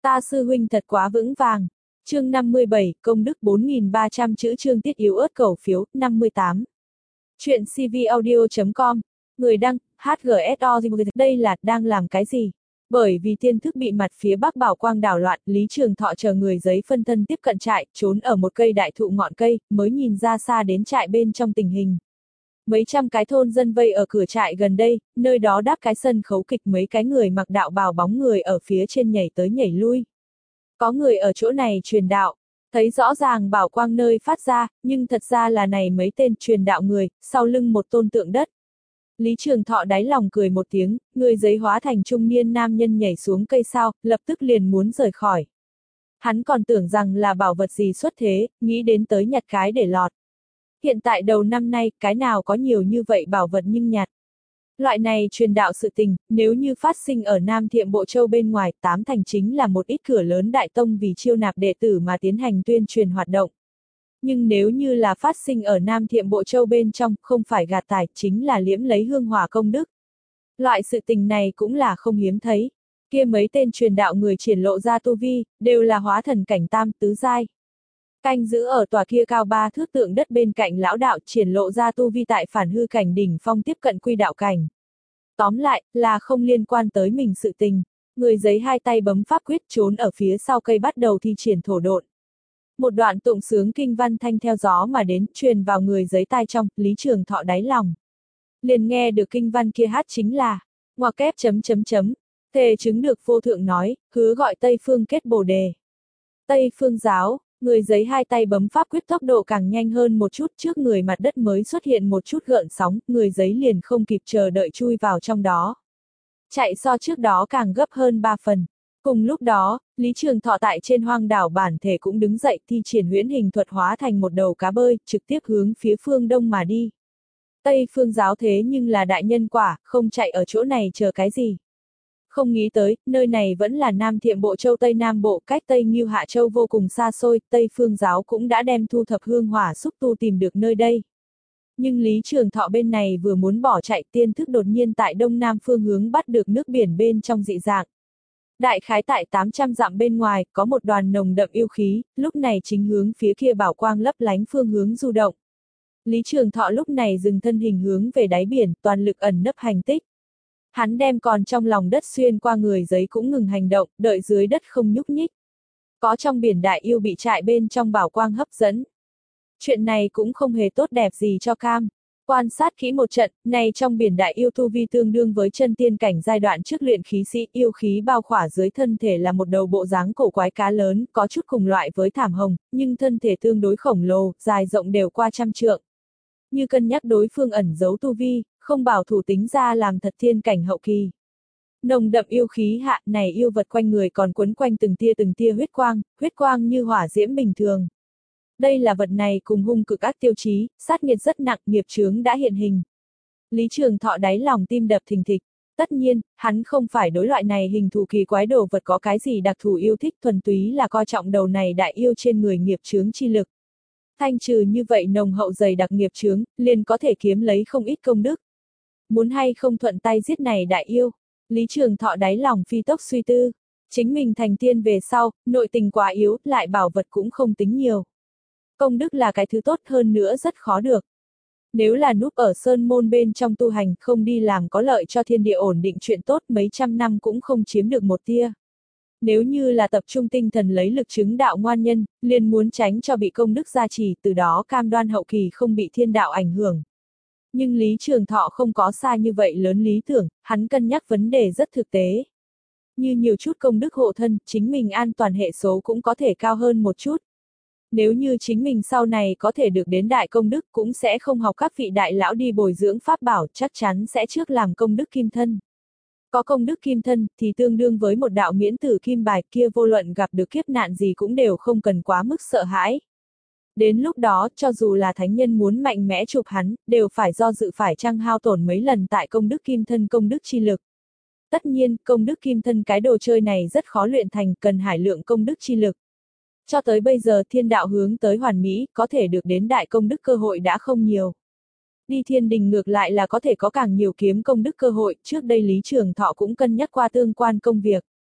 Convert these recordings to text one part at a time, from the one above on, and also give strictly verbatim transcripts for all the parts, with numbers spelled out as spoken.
Ta sư huynh thật quá vững vàng. Chương năm mươi bảy, công đức bốn nghìn ba trăm chữ chương tiết yếu ớt cầu phiếu, năm mươi tám. Chuyện cvaudio chấm com. Người đăng, hát giê ét o. Đây là, đang làm cái gì? Bởi vì tiên thức bị mặt phía bắc bảo quang đảo loạn, Lý Trường Thọ chờ người giấy phân thân tiếp cận trại, trốn ở một cây đại thụ ngọn cây, mới nhìn ra xa đến trại bên trong tình hình. Mấy trăm cái thôn dân vây ở cửa trại gần đây, nơi đó đáp cái sân khấu kịch, mấy cái người mặc đạo bào bóng người ở phía trên nhảy tới nhảy lui. Có người ở chỗ này truyền đạo, thấy rõ ràng bảo quang nơi phát ra, nhưng thật ra là này mấy tên truyền đạo người, sau lưng một tôn tượng đất. Lý Trường Thọ đáy lòng cười một tiếng, người giấy hóa thành trung niên nam nhân nhảy xuống cây sao, lập tức liền muốn rời khỏi. Hắn còn tưởng rằng là bảo vật gì xuất thế, nghĩ đến tới nhặt cái để lọt. Hiện tại đầu năm nay, cái nào có nhiều như vậy bảo vật nhưng nhặt. Loại này truyền đạo sự tình, nếu như phát sinh ở Nam Thiệm Bộ Châu bên ngoài, tám thành chính là một ít cửa lớn đại tông vì chiêu nạp đệ tử mà tiến hành tuyên truyền hoạt động. Nhưng nếu như là phát sinh ở Nam Thiệm Bộ Châu bên trong, không phải gạt tải, chính là liễm lấy hương hỏa công đức. Loại sự tình này cũng là không hiếm thấy. Kia mấy tên truyền đạo người triển lộ ra tu vi, đều là hóa thần cảnh tam tứ giai. Canh giữ ở tòa kia cao ba thước tượng đất bên cạnh lão đạo triển lộ ra tu vi tại phản hư cảnh đỉnh phong tiếp cận quy đạo cảnh. Tóm lại, là không liên quan tới mình sự tình. Người giấy hai tay bấm pháp quyết trốn ở phía sau cây bắt đầu thi triển thổ độn. Một đoạn tụng sướng kinh văn thanh theo gió mà đến, truyền vào người giấy tai trong, Lý Trường Thọ đáy lòng. Liền nghe được kinh văn kia hát chính là, ngoặc kép chấm chấm chấm, thề chứng được vô thượng nói, hứa gọi Tây Phương kết bồ đề. Tây Phương giáo, người giấy hai tay bấm pháp quyết tốc độ càng nhanh hơn một chút, trước người mặt đất mới xuất hiện một chút gợn sóng, người giấy liền không kịp chờ đợi chui vào trong đó. Chạy so trước đó càng gấp hơn ba phần. Cùng lúc đó, Lý Trường Thọ tại trên hoang đảo bản thể cũng đứng dậy thi triển huyễn hình thuật hóa thành một đầu cá bơi, trực tiếp hướng phía phương đông mà đi. Tây Phương giáo thế nhưng là đại nhân quả, không chạy ở chỗ này chờ cái gì. Không nghĩ tới, nơi này vẫn là Nam Thiệm Bộ Châu Tây Nam Bộ, cách Tây Ngưu Hạ Châu vô cùng xa xôi, Tây Phương giáo cũng đã đem thu thập hương hỏa xúc tu tìm được nơi đây. Nhưng Lý Trường Thọ bên này vừa muốn bỏ chạy, tiên thức đột nhiên tại đông nam phương hướng bắt được nước biển bên trong dị dạng. Đại khái tại tám trăm dặm bên ngoài, có một đoàn nồng đậm yêu khí, lúc này chính hướng phía kia bảo quang lấp lánh phương hướng du động. Lý Trường Thọ lúc này dừng thân hình hướng về đáy biển, toàn lực ẩn nấp hành tích. Hắn đem còn trong lòng đất xuyên qua người giấy cũng ngừng hành động, đợi dưới đất không nhúc nhích. Có trong biển đại yêu bị trại bên trong bảo quang hấp dẫn. Chuyện này cũng không hề tốt đẹp gì cho Cam. Quan sát kỹ một trận, này trong biển đại yêu tu vi tương đương với chân tiên cảnh giai đoạn trước luyện khí sĩ, yêu khí bao khỏa dưới thân thể là một đầu bộ dáng cổ quái cá lớn, có chút cùng loại với thảm hồng, nhưng thân thể tương đối khổng lồ, dài rộng đều qua trăm trượng. Như cân nhắc đối phương ẩn giấu tu vi, không bảo thủ tính ra làm thật thiên cảnh hậu kỳ. Nồng đậm yêu khí hạ, này yêu vật quanh người còn quấn quanh từng tia từng tia huyết quang, huyết quang như hỏa diễm bình thường. Đây là vật này cùng hung cực ác tiêu chí, sát nghiệt rất nặng, nghiệp chướng đã hiện hình. Lý Trường Thọ đáy lòng tim đập thình thịch. Tất nhiên, hắn không phải đối loại này hình thù kỳ quái đồ vật có cái gì đặc thù yêu thích, thuần túy là coi trọng đầu này đại yêu trên người nghiệp chướng chi lực. Thanh trừ như vậy nồng hậu dày đặc nghiệp chướng, liền có thể kiếm lấy không ít công đức. Muốn hay không thuận tay giết này đại yêu, Lý Trường Thọ đáy lòng phi tốc suy tư. Chính mình thành tiên về sau, nội tình quá yếu, lại bảo vật cũng không tính nhiều. Công đức là cái thứ tốt hơn nữa rất khó được. Nếu là núp ở sơn môn bên trong tu hành, không đi làm có lợi cho thiên địa ổn định chuyện tốt, mấy trăm năm cũng không chiếm được một tia. Nếu như là tập trung tinh thần lấy lực chứng đạo ngoan nhân, liền muốn tránh cho bị công đức gia trì, từ đó cam đoan hậu kỳ không bị thiên đạo ảnh hưởng. Nhưng Lý Trường Thọ không có xa như vậy lớn lý tưởng, hắn cân nhắc vấn đề rất thực tế. Như nhiều chút công đức hộ thân, chính mình an toàn hệ số cũng có thể cao hơn một chút. Nếu như chính mình sau này có thể được đến đại công đức cũng sẽ không học các vị đại lão đi bồi dưỡng pháp bảo, chắc chắn sẽ trước làm công đức kim thân. Có công đức kim thân thì tương đương với một đạo miễn tử kim bài, kia vô luận gặp được kiếp nạn gì cũng đều không cần quá mức sợ hãi. Đến lúc đó, cho dù là thánh nhân muốn mạnh mẽ chụp hắn, đều phải do dự phải chăng hao tổn mấy lần tại công đức kim thân công đức chi lực. Tất nhiên, công đức kim thân cái đồ chơi này rất khó luyện thành, cần hải lượng công đức chi lực. Cho tới bây giờ thiên đạo hướng tới hoàn mỹ, có thể được đến đại công đức cơ hội đã không nhiều. Đi thiên đình ngược lại là có thể có càng nhiều kiếm công đức cơ hội, trước đây Lý Trường Thọ cũng cân nhắc qua tương quan công việc.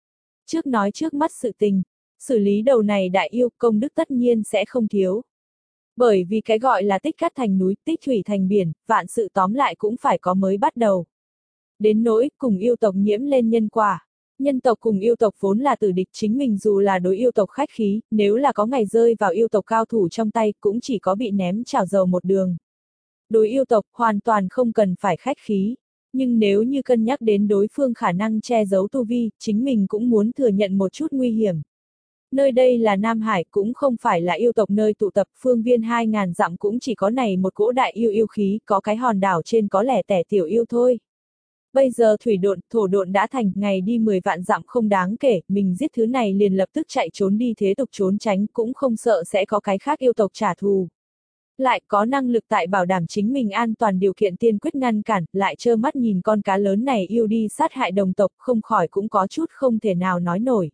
Trước nói trước mắt sự tình, xử lý đầu này đại yêu công đức tất nhiên sẽ không thiếu. Bởi vì cái gọi là tích cát thành núi, tích thủy thành biển, vạn sự tóm lại cũng phải có mới bắt đầu. Đến nỗi, cùng yêu tộc nhiễm lên nhân quả. Nhân tộc cùng yêu tộc vốn là tử địch, chính mình dù là đối yêu tộc khách khí, nếu là có ngày rơi vào yêu tộc cao thủ trong tay, cũng chỉ có bị ném chảo dầu một đường. Đối yêu tộc, hoàn toàn không cần phải khách khí. Nhưng nếu như cân nhắc đến đối phương khả năng che giấu tu vi, chính mình cũng muốn thừa nhận một chút nguy hiểm. Nơi đây là Nam Hải, cũng không phải là yêu tộc nơi tụ tập, phương viên hai ngàn dặm cũng chỉ có này một cỗ đại yêu yêu khí, có cái hòn đảo trên có lẻ tẻ tiểu yêu thôi. Bây giờ thủy độn, thổ độn đã thành, ngày đi mười vạn dặm không đáng kể, mình giết thứ này liền lập tức chạy trốn đi thế tục trốn tránh, cũng không sợ sẽ có cái khác yêu tộc trả thù. Lại có năng lực tại bảo đảm chính mình an toàn điều kiện tiên quyết ngăn cản, lại trơ mắt nhìn con cá lớn này yêu đi sát hại đồng tộc, không khỏi cũng có chút không thể nào nói nổi.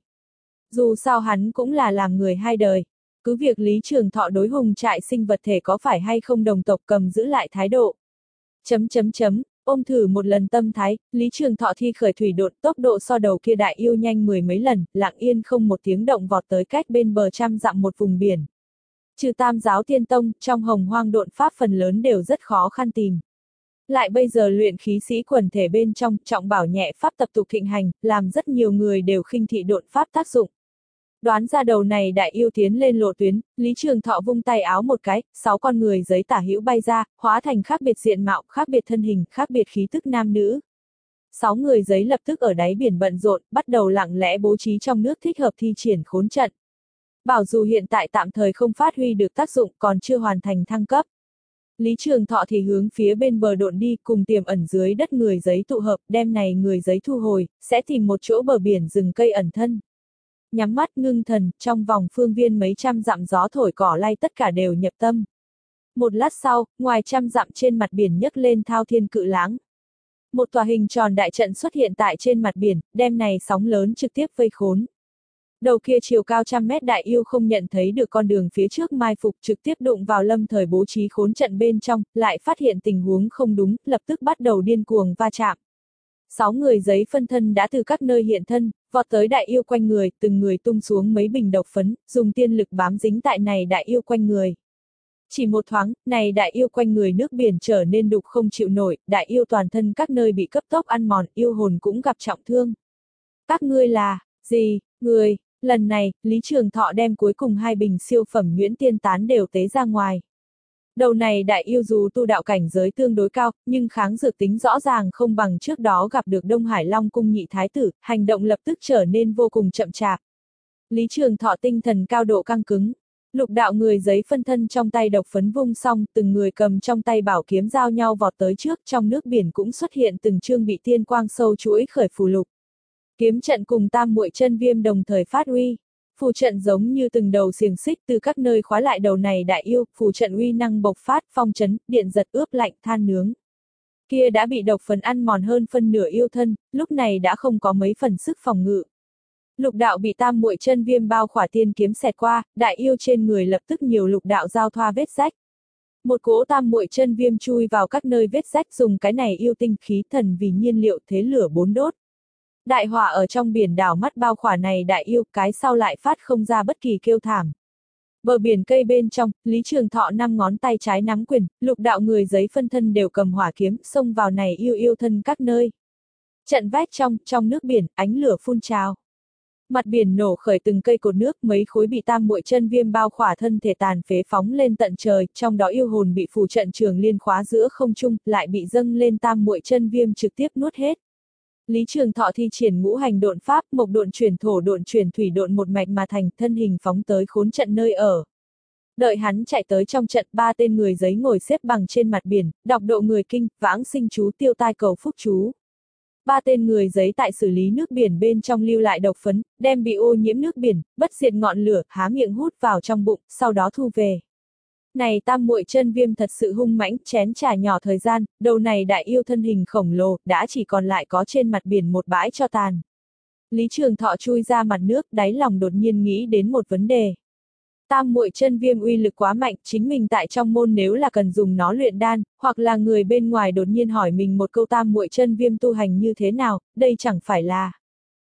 Dù sao hắn cũng là làm người hai đời. Cứ việc Lý Trường Thọ đối hùng trại sinh vật thể có phải hay không đồng tộc cầm giữ lại thái độ. Chấm chấm chấm, ôm thử một lần tâm thái, Lý Trường Thọ thi khởi thủy độn, tốc độ so đầu kia đại yêu nhanh mười mấy lần, lặng yên không một tiếng động vọt tới cách bên bờ trăm dặm một vùng biển. Trừ Tam giáo Tiên Tông, trong hồng hoang độn pháp phần lớn đều rất khó khăn tìm. Lại bây giờ luyện khí sĩ quần thể bên trong, trọng bảo nhẹ pháp tập tục thịnh hành, làm rất nhiều người đều khinh thị độn pháp tác dụng. Đoán ra đầu này đại yêu tiến lên lộ tuyến, Lý Trường Thọ vung tay áo một cái, sáu con người giấy tả hữu bay ra, hóa thành khác biệt diện mạo, khác biệt thân hình, khác biệt khí tức nam nữ. Sáu người giấy lập tức ở đáy biển bận rộn, bắt đầu lặng lẽ bố trí trong nước thích hợp thi triển khốn trận. Bảo dù hiện tại tạm thời không phát huy được tác dụng, còn chưa hoàn thành thăng cấp. Lý Trường Thọ thì hướng phía bên bờ độn đi, cùng tiềm ẩn dưới đất người giấy tụ hợp, đem này người giấy thu hồi, sẽ tìm một chỗ bờ biển rừng cây ẩn thân. Nhắm mắt ngưng thần, trong vòng phương viên mấy trăm dặm gió thổi cỏ lay tất cả đều nhập tâm. Một lát sau, ngoài trăm dặm trên mặt biển nhấc lên thao thiên cự lãng. Một tòa hình tròn đại trận xuất hiện tại trên mặt biển, đem này sóng lớn trực tiếp vây khốn. Đầu kia chiều cao trăm mét đại yêu không nhận thấy được con đường phía trước mai phục, trực tiếp đụng vào lâm thời bố trí khốn trận bên trong, lại phát hiện tình huống không đúng, lập tức bắt đầu điên cuồng va chạm. Sáu người giấy phân thân đã từ các nơi hiện thân, vọt tới đại yêu quanh người, từng người tung xuống mấy bình độc phấn, dùng tiên lực bám dính tại này đại yêu quanh người. Chỉ một thoáng, này đại yêu quanh người nước biển trở nên đục không chịu nổi, đại yêu toàn thân các nơi bị cấp tốc ăn mòn, yêu hồn cũng gặp trọng thương. Các ngươi là, gì, người, lần này, Lý Trường Thọ đem cuối cùng hai bình siêu phẩm nhuyễn tiên tán đều tế ra ngoài. Đầu này đại yêu dù tu đạo cảnh giới tương đối cao, nhưng kháng dược tính rõ ràng không bằng trước đó gặp được Đông Hải Long cung nhị thái tử, hành động lập tức trở nên vô cùng chậm chạp. Lý Trường Thọ tinh thần cao độ căng cứng. Lục đạo người giấy phân thân trong tay độc phấn vung xong, từng người cầm trong tay bảo kiếm giao nhau vọt tới trước, trong nước biển cũng xuất hiện từng chương bị tiên quang sâu chuỗi khởi phù lục. Kiếm trận cùng tam muội chân viêm đồng thời phát uy. Phù trận giống như từng đầu xiềng xích từ các nơi khóa lại đầu này đại yêu, phù trận uy năng bộc phát, phong chấn, điện giật ướp lạnh, than nướng. Kia đã bị độc phần ăn mòn hơn phân nửa yêu thân, lúc này đã không có mấy phần sức phòng ngự. Lục đạo bị tam muội chân viêm bao khỏa tiên kiếm xẹt qua, đại yêu trên người lập tức nhiều lục đạo giao thoa vết rách. Một cỗ tam muội chân viêm chui vào các nơi vết rách, dùng cái này yêu tinh khí thần vì nhiên liệu thế lửa bốn đốt. Đại hỏa ở trong biển đảo mắt bao khỏa này đại yêu, cái sau lại phát không ra bất kỳ kêu thảm. Bờ biển cây bên trong, Lý Trường Thọ năm ngón tay trái nắm quyền, lục đạo người giấy phân thân đều cầm hỏa kiếm, xông vào này yêu yêu thân các nơi. Trận vách trong, trong nước biển, ánh lửa phun trào. Mặt biển nổ khởi từng cây cột nước, mấy khối bị tam muội chân viêm bao khỏa thân thể tàn phế phóng lên tận trời, trong đó yêu hồn bị phù trận trường liên khóa giữa không trung, lại bị dâng lên tam muội chân viêm trực tiếp nuốt hết. Lý Trường Thọ thi triển ngũ hành độn pháp, mộc độn chuyển thổ độn chuyển thủy độn một mạch mà thành, thân hình phóng tới khốn trận nơi ở. Đợi hắn chạy tới trong trận, ba tên người giấy ngồi xếp bằng trên mặt biển, đọc độ người kinh, vãng sinh chú, tiêu tai cầu phúc chú. Ba tên người giấy tại xử lý nước biển bên trong lưu lại độc phấn, đem bị ô nhiễm nước biển, bất diệt ngọn lửa, há miệng hút vào trong bụng, sau đó thu về. Này tam muội chân viêm thật sự hung mãnh, chén trà nhỏ thời gian, đầu này đại yêu thân hình khổng lồ, đã chỉ còn lại có trên mặt biển một bãi cho tàn. Lý Trường Thọ chui ra mặt nước, đáy lòng đột nhiên nghĩ đến một vấn đề. Tam muội chân viêm uy lực quá mạnh, chính mình tại trong môn nếu là cần dùng nó luyện đan, hoặc là người bên ngoài đột nhiên hỏi mình một câu tam muội chân viêm tu hành như thế nào, đây chẳng phải là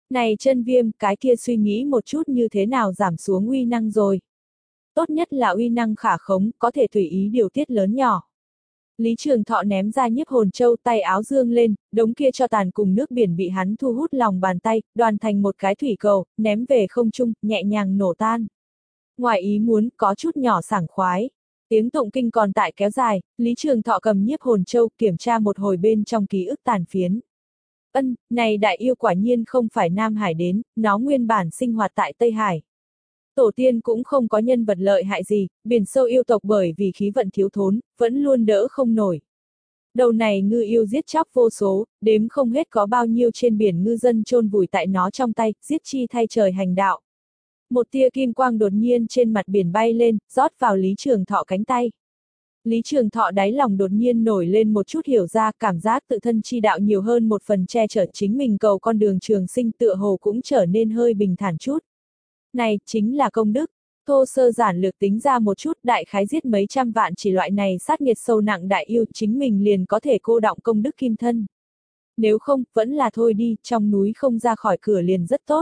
Này chân viêm, cái kia suy nghĩ một chút như thế nào giảm xuống uy năng rồi. Tốt nhất là uy năng khả khống, có thể tùy ý điều tiết lớn nhỏ. Lý Trường Thọ ném ra nhiếp hồn châu, tay áo dương lên, đống kia cho tàn cùng nước biển bị hắn thu hút lòng bàn tay, đoàn thành một cái thủy cầu, ném về không trung, nhẹ nhàng nổ tan. Ngoài ý muốn, có chút nhỏ sảng khoái. Tiếng tụng kinh còn tại kéo dài, Lý Trường Thọ cầm nhiếp hồn châu kiểm tra một hồi bên trong ký ức tàn phiến. Ân, này đại yêu quả nhiên không phải Nam Hải đến, nó nguyên bản sinh hoạt tại Tây Hải. Tổ tiên cũng không có nhân vật lợi hại gì, biển sâu yêu tộc bởi vì khí vận thiếu thốn, vẫn luôn đỡ không nổi. Đầu này ngư yêu giết chóc vô số, đếm không hết có bao nhiêu trên biển ngư dân chôn vùi tại nó trong tay, giết chi thay trời hành đạo. Một tia kim quang đột nhiên trên mặt biển bay lên, rót vào Lý Trường Thọ cánh tay. Lý Trường Thọ đáy lòng đột nhiên nổi lên một chút hiểu ra, cảm giác tự thân chi đạo nhiều hơn một phần che chở chính mình cầu con đường trường sinh, tựa hồ cũng trở nên hơi bình thản chút. Này, chính là công đức. Thô sơ giản lược tính ra một chút, đại khái giết mấy trăm vạn chỉ loại này sát nghiệt sâu nặng đại yêu, chính mình liền có thể cô đọng công đức kim thân. Nếu không, vẫn là thôi đi, trong núi không ra khỏi cửa liền rất tốt.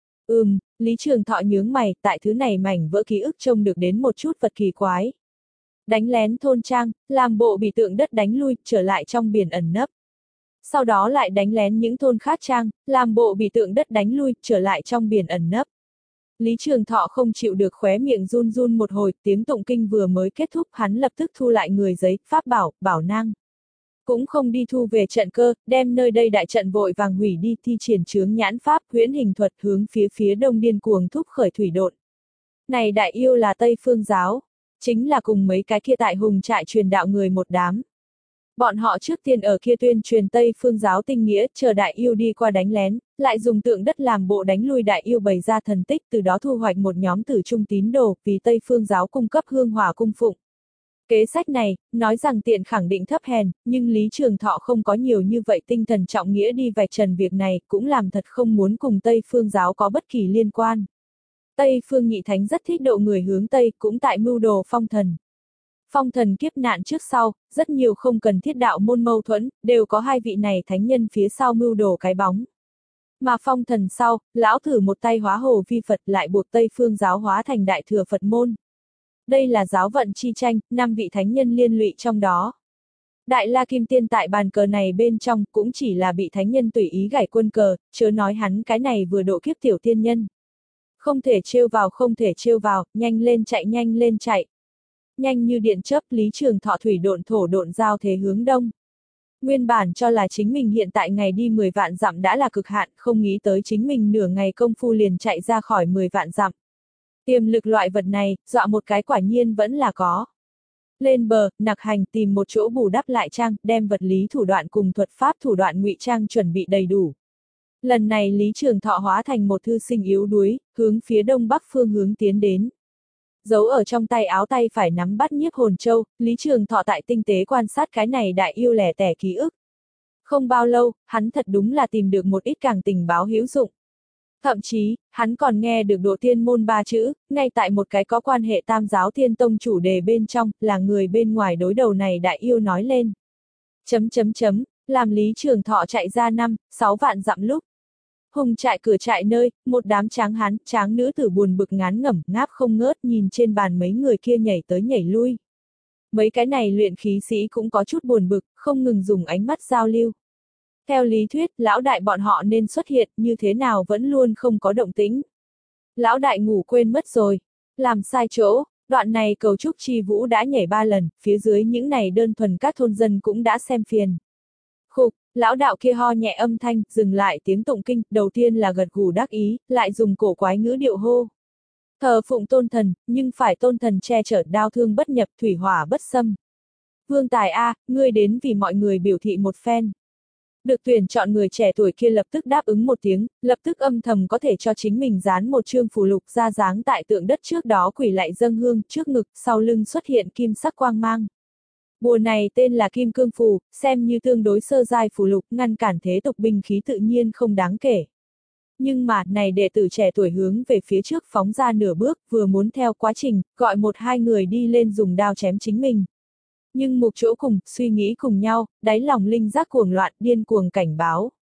Ừm, Lý Trường Thọ nhướng mày, tại thứ này mảnh vỡ ký ức trông được đến một chút vật kỳ quái. Đánh lén thôn trang, làm bộ bị tượng đất đánh lui, trở lại trong biển ẩn nấp. Sau đó lại đánh lén những thôn khác trang, làm bộ bị tượng đất đánh lui, trở lại trong biển ẩn nấp. Lý Trường Thọ không chịu được khóe miệng run run một hồi, tiếng tụng kinh vừa mới kết thúc, hắn lập tức thu lại người giấy, pháp bảo, bảo năng. Cũng không đi thu về trận cơ, đem nơi đây đại trận vội vàng hủy đi, thi triển chướng nhãn pháp, huyễn hình thuật hướng phía phía đông điên cuồng thúc khởi thủy độn. Này đại yêu là Tây Phương giáo, chính là cùng mấy cái kia tại hùng trại truyền đạo người một đám. Bọn họ trước tiên ở kia tuyên truyền Tây Phương giáo tinh nghĩa, chờ đại yêu đi qua đánh lén, lại dùng tượng đất làm bộ đánh lui đại yêu bày ra thần tích, từ đó thu hoạch một nhóm tử trung tín đồ, vì Tây Phương giáo cung cấp hương hỏa cung phụng. Kế sách này, nói rằng tiện khẳng định thấp hèn, nhưng Lý Trường Thọ không có nhiều như vậy tinh thần trọng nghĩa đi vạch trần việc này, cũng làm thật không muốn cùng Tây Phương giáo có bất kỳ liên quan. Tây Phương Nhị Thánh rất thích độ người hướng Tây, cũng tại mưu đồ phong thần. Phong thần kiếp nạn trước sau, rất nhiều không cần thiết đạo môn mâu thuẫn, đều có hai vị này thánh nhân phía sau mưu đồ cái bóng. Mà phong thần sau, lão thử một tay hóa hồ vi Phật lại buộc Tây Phương giáo hóa thành đại thừa Phật môn. Đây là giáo vận chi tranh, năm vị thánh nhân liên lụy trong đó. Đại La Kim Tiên tại bàn cờ này bên trong cũng chỉ là bị thánh nhân tùy ý gảy quân cờ, chớ nói hắn cái này vừa độ kiếp tiểu tiên nhân. Không thể trêu vào không thể trêu vào, nhanh lên chạy nhanh lên chạy. Nhanh như điện chớp, Lý Trường Thọ thủy độn thổ độn giao thế hướng đông. Nguyên bản cho là chính mình hiện tại ngày đi mười vạn dặm đã là cực hạn, không nghĩ tới chính mình nửa ngày công phu liền chạy ra khỏi mười vạn dặm. Tiềm lực loại vật này, dọa một cái quả nhiên vẫn là có. Lên bờ, nặc hành tìm một chỗ bù đắp lại trang, đem vật lý thủ đoạn cùng thuật pháp thủ đoạn ngụy trang chuẩn bị đầy đủ. Lần này Lý Trường Thọ hóa thành một thư sinh yếu đuối, hướng phía đông bắc phương hướng tiến đến. Giấu ở trong tay áo tay phải nắm bắt nhiếp hồn châu, Lý Trường Thọ tại tinh tế quan sát cái này đại yêu lẻ tẻ ký ức. Không bao lâu, hắn thật đúng là tìm được một ít càng tình báo hữu dụng. Thậm chí, hắn còn nghe được độ tiên môn ba chữ, ngay tại một cái có quan hệ tam giáo thiên tông chủ đề bên trong, là người bên ngoài đối đầu này đại yêu nói lên. Chấm chấm chấm, làm Lý Trường Thọ chạy ra năm, sáu vạn dặm lúc. Hùng trại cửa trại nơi, một đám tráng hán, tráng nữ tử buồn bực ngán ngẩm, ngáp không ngớt nhìn trên bàn mấy người kia nhảy tới nhảy lui. Mấy cái này luyện khí sĩ cũng có chút buồn bực, không ngừng dùng ánh mắt giao lưu. Theo lý thuyết, lão đại bọn họ nên xuất hiện, như thế nào vẫn luôn không có động tĩnh. Lão đại ngủ quên mất rồi. Làm sai chỗ, đoạn này cầu trúc chi vũ đã nhảy ba lần, phía dưới những này đơn thuần các thôn dân cũng đã xem phiền. Khục, lão đạo kia ho nhẹ âm thanh, dừng lại tiếng tụng kinh, đầu tiên là gật gù đắc ý, lại dùng cổ quái ngữ điệu hô. Thờ phụng tôn thần, nhưng phải tôn thần che chở đao thương bất nhập, thủy hỏa bất xâm. Vương Tài A, ngươi đến vì mọi người biểu thị một phen. Được tuyển chọn người trẻ tuổi kia lập tức đáp ứng một tiếng, lập tức âm thầm có thể cho chính mình dán một chương phù lục ra dáng tại tượng đất trước đó quỷ lại dâng hương, trước ngực, sau lưng xuất hiện kim sắc quang mang. Bùa này tên là Kim Cương Phù, xem như tương đối sơ giai phù lục, ngăn cản thế tục binh khí tự nhiên không đáng kể. Nhưng mà, này đệ tử trẻ tuổi hướng về phía trước phóng ra nửa bước, vừa muốn theo quá trình, gọi một hai người đi lên dùng đao chém chính mình. Nhưng một chỗ cùng, suy nghĩ cùng nhau, đáy lòng linh giác cuồng loạn, điên cuồng cảnh báo.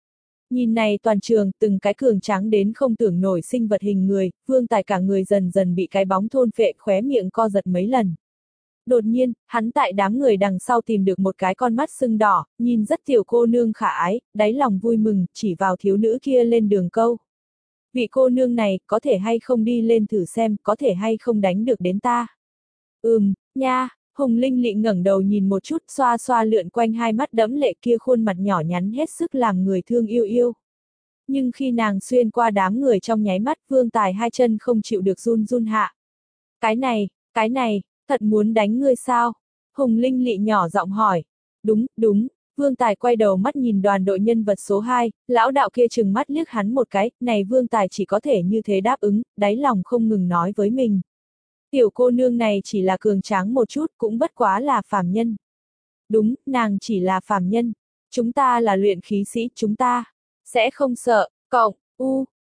Nhìn này toàn trường, từng cái cường tráng đến không tưởng nổi sinh vật hình người, Vương Tài cả người dần dần bị cái bóng thôn phệ, khóe miệng co giật mấy lần. Đột nhiên, hắn tại đám người đằng sau tìm được một cái con mắt sưng đỏ, nhìn rất tiểu cô nương khả ái, đáy lòng vui mừng, chỉ vào thiếu nữ kia lên đường câu. Vị cô nương này, có thể hay không đi lên thử xem, có thể hay không đánh được đến ta. Ừm, nha, Hùng Linh Lị ngẩng đầu nhìn một chút, xoa xoa lượn quanh hai mắt đẫm lệ kia khuôn mặt nhỏ nhắn hết sức làm người thương yêu yêu. Nhưng khi nàng xuyên qua đám người trong nháy mắt, Vương Tài hai chân không chịu được run run hạ. Cái này, cái này, thật muốn đánh ngươi sao? Hùng Linh Lị nhỏ giọng hỏi. Đúng, đúng, Vương Tài quay đầu mắt nhìn đoàn đội nhân vật số hai, lão đạo kia trừng mắt liếc hắn một cái, này Vương Tài chỉ có thể như thế đáp ứng, đáy lòng không ngừng nói với mình. Tiểu cô nương này chỉ là cường tráng một chút, cũng bất quá là phàm nhân. Đúng, nàng chỉ là phàm nhân. Chúng ta là luyện khí sĩ, chúng ta sẽ không sợ, cộng, u,